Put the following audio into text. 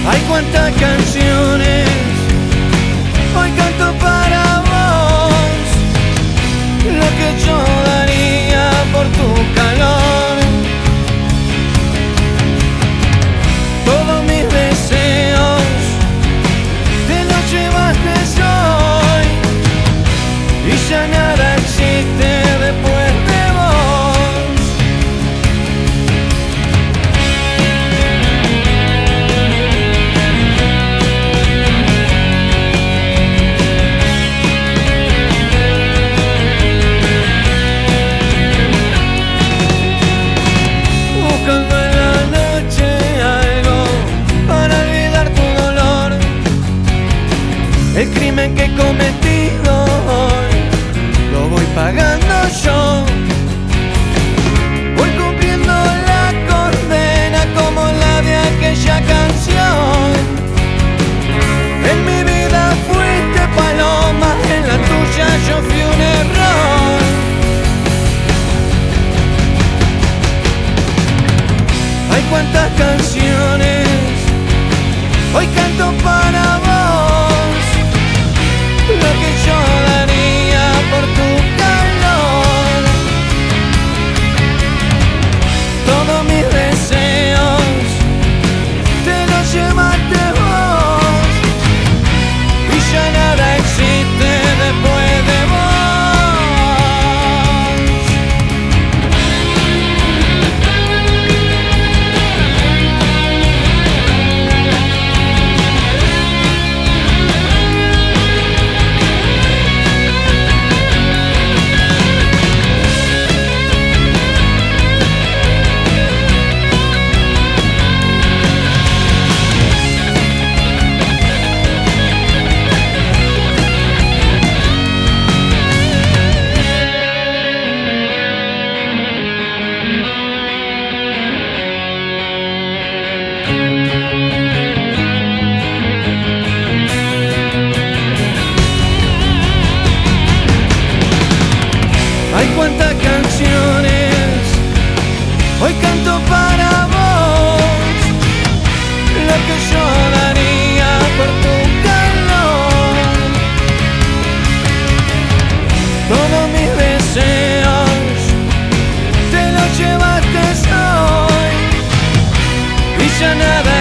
Hay cuántas canciones hoy canto para vos, lo que yo daría por tu calor. Todos mis deseos te los llevaste hoy y ya nada existe después de vos. Buscando en la noche algo para olvidar tu dolor, el crimen que he cometido hoy lo voy pagando yo. Voy cumpliendo la condena como la de aquella canción. En mi vida fuiste paloma, en la tuya yo fui un error. Hay cuántas canciones hoy canto para vos, lo que yo daría por tu calor. Todos mis deseos te los llevaste vos y ya nada existe después de vos. Hay cuántas canciones hoy canto para vos, lo que yo daría por tu calor. Todos mis deseos te los llevaste hoy y ya nada